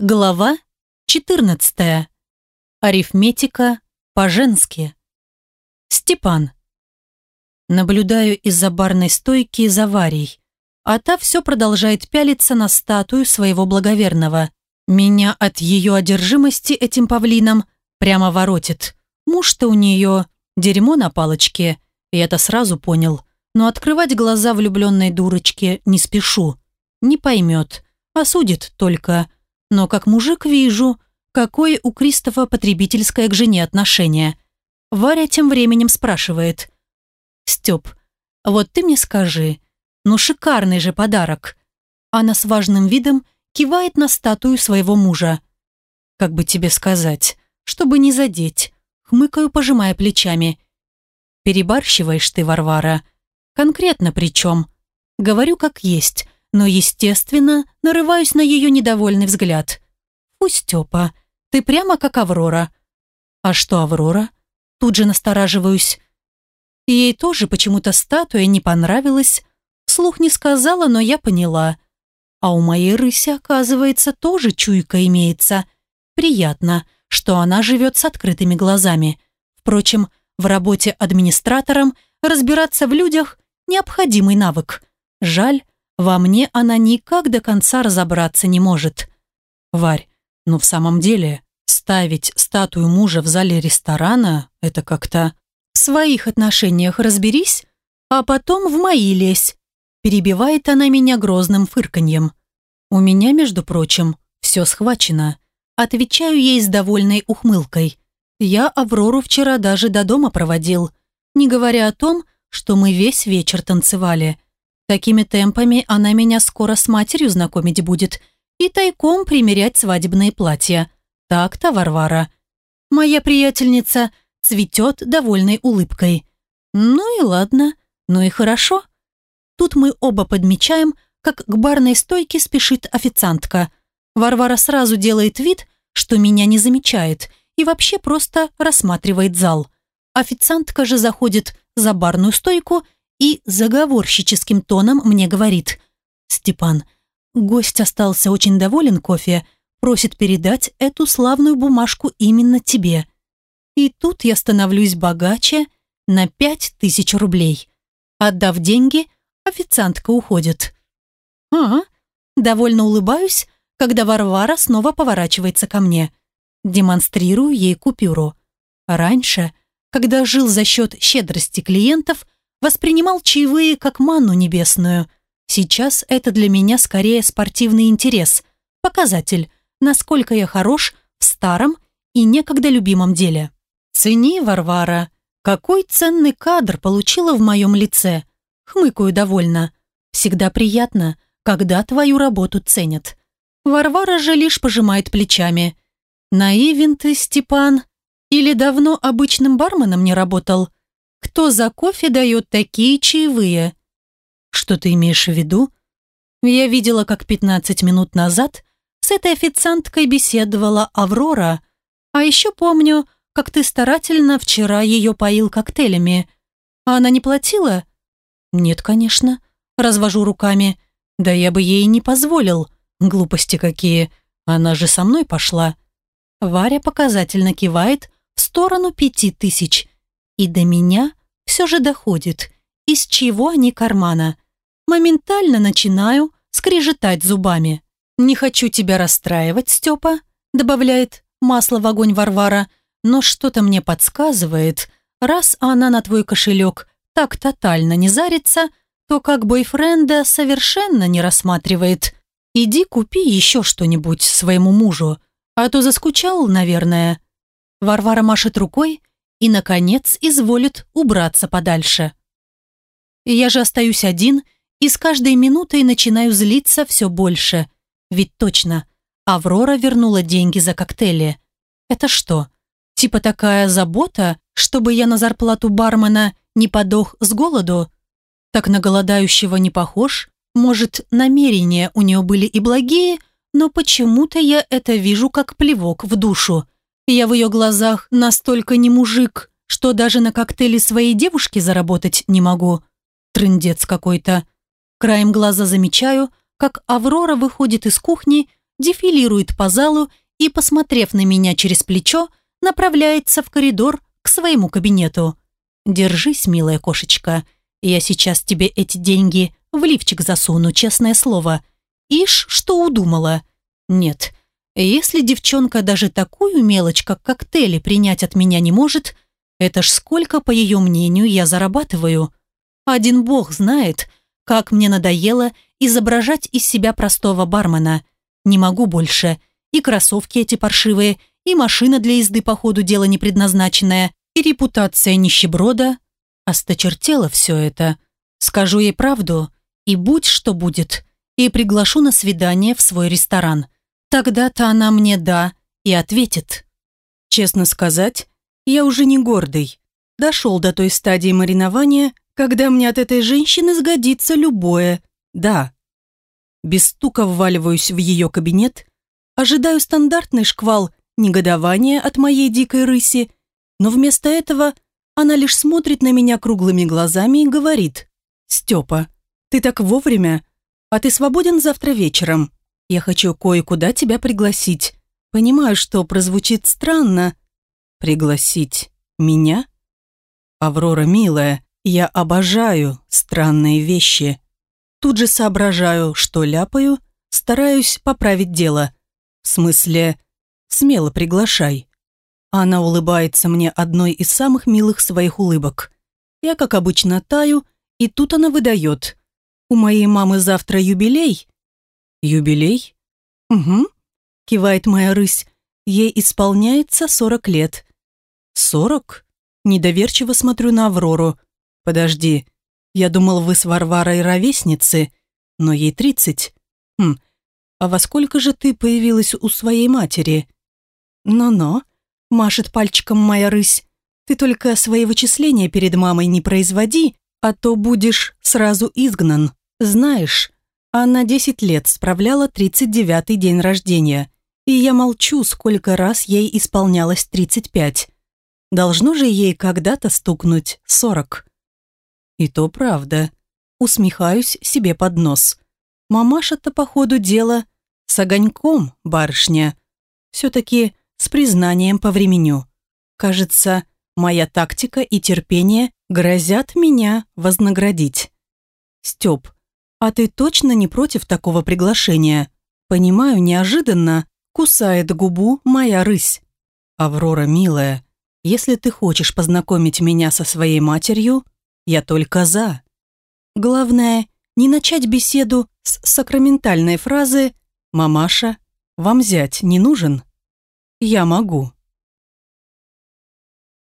Глава 14. Арифметика по-женски. Степан. Наблюдаю из-за барной стойки за Варей, а та все продолжает пялиться на статую своего благоверного. Меня от ее одержимости этим павлином прямо воротит. Муж-то у нее дерьмо на палочке, я это сразу понял, но открывать глаза влюбленной дурочке не спешу. Не поймет, осудит только. Но как мужик вижу, какое у Кристофа потребительское к жене отношение. Варя тем временем спрашивает. «Степ, вот ты мне скажи, ну шикарный же подарок». Она с важным видом кивает на статую своего мужа. «Как бы тебе сказать, чтобы не задеть», хмыкаю, пожимая плечами. «Перебарщиваешь ты, Варвара. Конкретно причем. Говорю как есть». Но, естественно, нарываюсь на ее недовольный взгляд. «Фу, Степа, ты прямо как Аврора». «А что Аврора?» Тут же настораживаюсь. Ей тоже почему-то статуя не понравилась. Вслух не сказала, но я поняла. А у моей рыси, оказывается, тоже чуйка имеется. Приятно, что она живет с открытыми глазами. Впрочем, в работе администратором разбираться в людях – необходимый навык. Жаль, во мне она никак до конца разобраться не может. Варь, ну в самом деле, ставить статую мужа в зале ресторана – это как-то… В своих отношениях разберись, а потом в мои лезь. Перебивает она меня грозным фырканьем. У меня, между прочим, все схвачено. Отвечаю ей с довольной ухмылкой. Я Аврору вчера даже до дома проводил, не говоря о том, что мы весь вечер танцевали. Такими темпами она меня скоро с матерью знакомить будет и тайком примерять свадебные платья. Так-то, Варвара. Моя приятельница цветет довольной улыбкой. Ну и ладно, ну и хорошо. Тут мы оба подмечаем, как к барной стойке спешит официантка. Варвара сразу делает вид, что меня не замечает и вообще просто рассматривает зал. Официантка же заходит за барную стойку и заговорщическим тоном мне говорит: «Степан, гость остался очень доволен кофе, просит передать эту славную бумажку именно тебе». И тут я становлюсь богаче на 5000 рублей. Отдав деньги, официантка уходит. Довольно улыбаюсь, когда Варвара снова поворачивается ко мне. Демонстрирую ей купюру. Раньше, когда жил за счет щедрости клиентов, воспринимал чаевые как манну небесную. Сейчас это для меня скорее спортивный интерес, показатель, насколько я хорош в старом и некогда любимом деле. «Цени, Варвара, какой ценный кадр получила в моем лице!» Хмыкаю довольно. «Всегда приятно, когда твою работу ценят». Варвара же лишь пожимает плечами. «Наивен ты, Степан, или давно обычным барменом не работал? Кто за кофе дает такие чаевые?» «Что ты имеешь в виду?» Я видела, как 15 минут назад с этой официанткой беседовала Аврора, а еще помню, как ты старательно вчера ее поил коктейлями. А она не платила? «Нет, конечно», – развожу руками. «Да я бы ей не позволил. Глупости какие. Она же со мной пошла». Варя показательно кивает в сторону 5000. И до меня все же доходит, из чего они кармана. Моментально начинаю скрежетать зубами. «Не хочу тебя расстраивать, Степа», добавляет масло в огонь Варвара, но что-то мне подсказывает, раз она на твой кошелек так тотально не зарится, то как бойфренда совершенно не рассматривает. Иди купи еще что-нибудь своему мужу, а то заскучал, наверное. Варвара машет рукой и, наконец, изволит убраться подальше. Я же остаюсь один и с каждой минутой начинаю злиться все больше. Ведь точно, Аврора вернула деньги за коктейли. Это что, типа такая забота, чтобы я на зарплату бармена не подох с голоду? Так на голодающего не похож. Может, намерения у нее были и благие, но почему-то я это вижу как плевок в душу. Я в ее глазах настолько не мужик, что даже на коктейли своей девушки заработать не могу. Трындец какой-то. Краем глаза замечаю, как Аврора выходит из кухни, дефилирует по залу и, посмотрев на меня через плечо, направляется в коридор к своему кабинету. «Держись, милая кошечка, я сейчас тебе эти деньги в лифчик засуну, честное слово. Ишь, что удумала? Нет, если девчонка даже такую мелочь, как коктейли, принять от меня не может, это ж сколько, по ее мнению, я зарабатываю. Один бог знает, как мне надоело изображать из себя простого бармена. Не могу больше. И кроссовки эти паршивые, и машина для езды по ходу дела не предназначенная, и репутация нищеброда. Осточертело все это. Скажу ей правду, и будь что будет, и приглашу на свидание в свой ресторан. Тогда-то она мне «да» и ответит. Честно сказать, я уже не гордый. Дошел до той стадии маринования, когда мне от этой женщины сгодится любое «да». Без стука вваливаюсь в ее кабинет, ожидаю стандартный шквал негодования от моей дикой рыси, но вместо этого она лишь смотрит на меня круглыми глазами и говорит: «Степа, ты так вовремя, а ты свободен завтра вечером? Я хочу кое-куда тебя пригласить. Понимаю, что прозвучит странно». «Пригласить меня? Аврора, милая, я обожаю странные вещи». Тут же соображаю, что ляпаю, стараюсь поправить дело. В смысле, смело приглашай. Она улыбается мне одной из самых милых своих улыбок. Я, как обычно, таю, и тут она выдает: «У моей мамы завтра юбилей». «Юбилей?» «Угу», — кивает моя рысь, ей исполняется 40 лет. 40? Недоверчиво смотрю на Аврору. «Подожди, я думал, вы с Варварой ровесницы, но ей 30. А во сколько же ты появилась у своей матери?» «Но-но», — машет пальчиком моя рысь, «ты только свои вычисления перед мамой не производи, а то будешь сразу изгнан. Знаешь, она 10 лет справляла 39-й день рождения, и я молчу, сколько раз ей исполнялось 35. Должно же ей когда-то стукнуть 40. И то правда. Усмехаюсь себе под нос. Мамаша-то по ходу дела с огоньком, барышня. Все-таки с признанием по времени. Кажется, моя тактика и терпение грозят меня вознаградить. «Степ, а ты точно не против такого приглашения?» Понимаю, неожиданно кусает губу моя рысь. «Аврора, милая, если ты хочешь познакомить меня со своей матерью, я только за. Главное, не начать беседу с сакраментальной фразы «Мамаша, вам зять не нужен?» Я могу.